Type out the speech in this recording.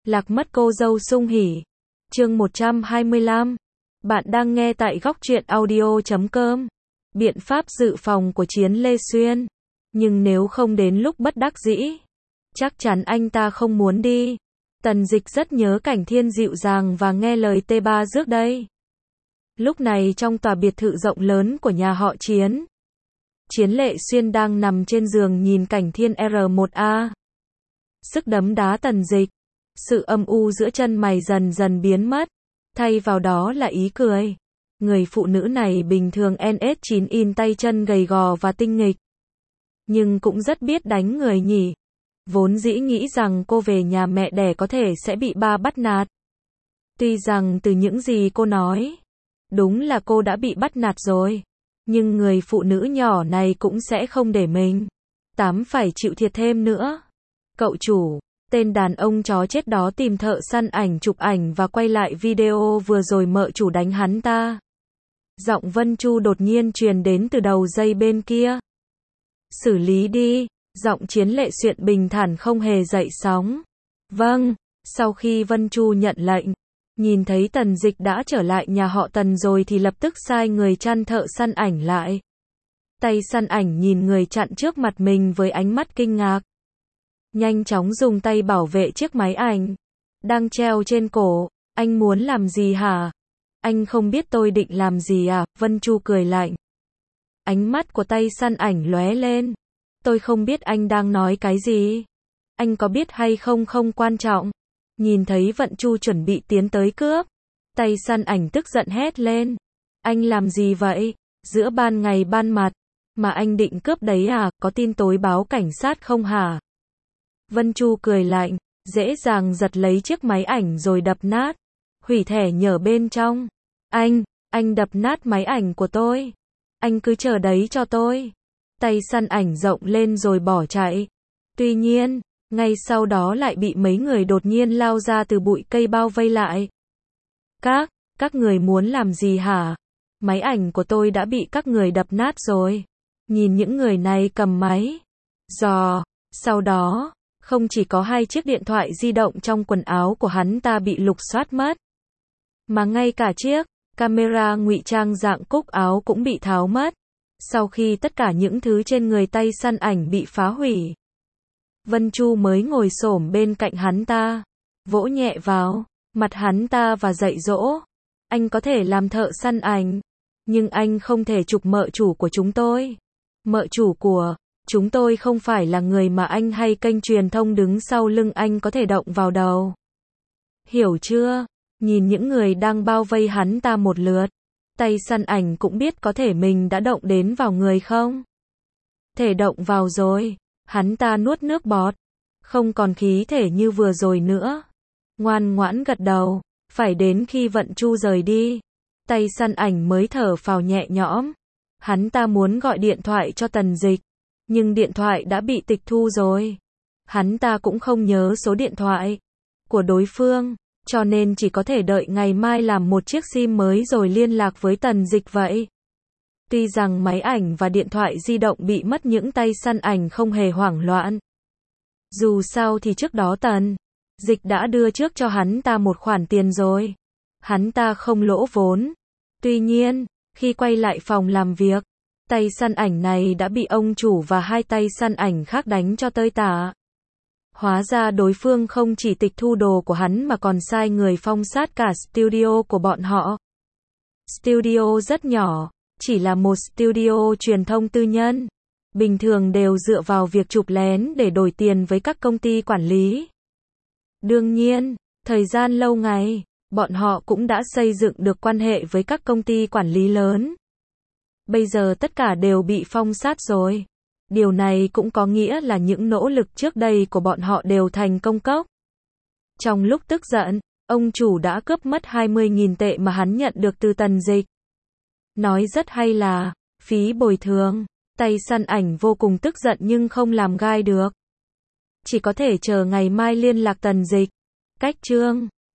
Lạc mất cô dâu sung hỉ. Chương 125. Bạn đang nghe tại góc truyện audio.com. Biện pháp dự phòng của Chiến Lê Xuyên. Nhưng nếu không đến lúc bất đắc dĩ, chắc chắn anh ta không muốn đi. Tần Dịch rất nhớ cảnh Thiên dịu dàng và nghe lời T3 rước đây. Lúc này trong tòa biệt thự rộng lớn của nhà họ Chiến, Chiến Lệ Xuyên đang nằm trên giường nhìn cảnh Thiên R1A. Sức đấm đá Tần Dịch. Sự âm u giữa chân mày dần dần biến mất, thay vào đó là ý cười. Người phụ nữ này bình thường NS9 in tay chân gầy gò và tinh nghịch, nhưng cũng rất biết đánh người nhỉ. Vốn dĩ nghĩ rằng cô về nhà mẹ đẻ có thể sẽ bị ba bắt nạt. Tuy rằng từ những gì cô nói, đúng là cô đã bị bắt nạt rồi, nhưng người phụ nữ nhỏ này cũng sẽ không để mình phải chịu thiệt thêm nữa. Cậu chủ, tên đàn ông chó chết đó tìm thợ săn ảnh chụp ảnh và quay lại video vừa rồi mợ chủ đánh hắn ta. Giọng Vân Chu đột nhiên truyền đến từ đầu dây bên kia. Xử lý đi, giọng Chiến Lệ Xuyên bình thản không hề dậy sóng. Vâng, sau khi Vân Chu nhận lệnh, nhìn thấy Tần Dịch đã trở lại nhà họ Tần rồi thì lập tức sai người chăn thợ săn ảnh lại. Tay săn ảnh nhìn người chặn trước mặt mình với ánh mắt kinh ngạc. Nhanh chóng dùng tay bảo vệ chiếc máy ảnh đang treo trên cổ. Anh muốn làm gì hả? Anh không biết tôi định làm gì à? Vân Chu cười lạnh. Ánh mắt của tay săn ảnh lóe lên. Tôi không biết anh đang nói cái gì. Anh có biết hay không không quan trọng. Nhìn thấy Vân Chu chuẩn bị tiến tới cướp, tay săn ảnh tức giận hét lên. Anh làm gì vậy? Giữa ban ngày ban mặt mà anh định cướp đấy à? Có tin tối báo cảnh sát không hả? Vân Chu cười lạnh, dễ dàng giật lấy chiếc máy ảnh rồi đập nát, hủy thẻ nhở bên trong. Anh đập nát máy ảnh của tôi. Anh cứ chờ đấy cho tôi. Tay săn ảnh rộng lên rồi bỏ chạy. Tuy nhiên, ngay sau đó lại bị mấy người đột nhiên lao ra từ bụi cây bao vây lại. Các người muốn làm gì hả? Máy ảnh của tôi đã bị các người đập nát rồi. Nhìn những người này cầm máy giò. Sau đó, không chỉ có 2 chiếc điện thoại di động trong quần áo của hắn ta bị lục soát mất, mà ngay cả chiếc camera ngụy trang dạng cúc áo cũng bị tháo mất. Sau khi tất cả những thứ trên người tay săn ảnh bị phá hủy, Vân Chu mới ngồi xổm bên cạnh hắn ta, vỗ nhẹ vào mặt hắn ta và dạy dỗ. Anh có thể làm thợ săn ảnh, nhưng anh không thể chụp mợ chủ của chúng tôi. Mợ chủ của chúng tôi không phải là người mà anh hay kênh truyền thông đứng sau lưng anh có thể động vào đầu. Hiểu chưa? Nhìn những người đang bao vây hắn ta một lượt, tay săn ảnh cũng biết có thể mình đã động đến vào người không? Thể động vào rồi. Hắn ta nuốt nước bọt, không còn khí thể như vừa rồi nữa. Ngoan ngoãn gật đầu. Phải đến khi Vân Chu rời đi, tay săn ảnh mới thở phào nhẹ nhõm. Hắn ta muốn gọi điện thoại cho Tần Dịch, nhưng điện thoại đã bị tịch thu rồi. Hắn ta cũng không nhớ số điện thoại của đối phương, cho nên chỉ có thể đợi ngày mai làm một chiếc SIM mới rồi liên lạc với Tần Dịch vậy. Tuy rằng máy ảnh và điện thoại di động bị mất, những tay săn ảnh không hề hoảng loạn. Dù sao thì trước đó Tần Dịch đã đưa trước cho hắn ta một khoản tiền rồi. Hắn ta không lỗ vốn. Tuy nhiên, khi quay lại phòng làm việc, tay săn ảnh này đã bị ông chủ và 2 tay săn ảnh khác đánh cho tơi tả. Hóa ra đối phương không chỉ tịch thu đồ của hắn mà còn sai người phong sát cả studio của bọn họ. Studio rất nhỏ, chỉ là một studio truyền thông tư nhân. Bình thường đều dựa vào việc chụp lén để đổi tiền với các công ty quản lý. Đương nhiên, thời gian lâu ngày, bọn họ cũng đã xây dựng được quan hệ với các công ty quản lý lớn. Bây giờ tất cả đều bị phong sát rồi. Điều này cũng có nghĩa là những nỗ lực trước đây của bọn họ đều thành công cốc. Trong lúc tức giận, ông chủ đã cướp mất 20.000 tệ mà hắn nhận được từ Tần Dịch. Nói rất hay là phí bồi thường. Tay săn ảnh vô cùng tức giận nhưng không làm gai được. Chỉ có thể chờ ngày mai liên lạc Tần Dịch. Cách chương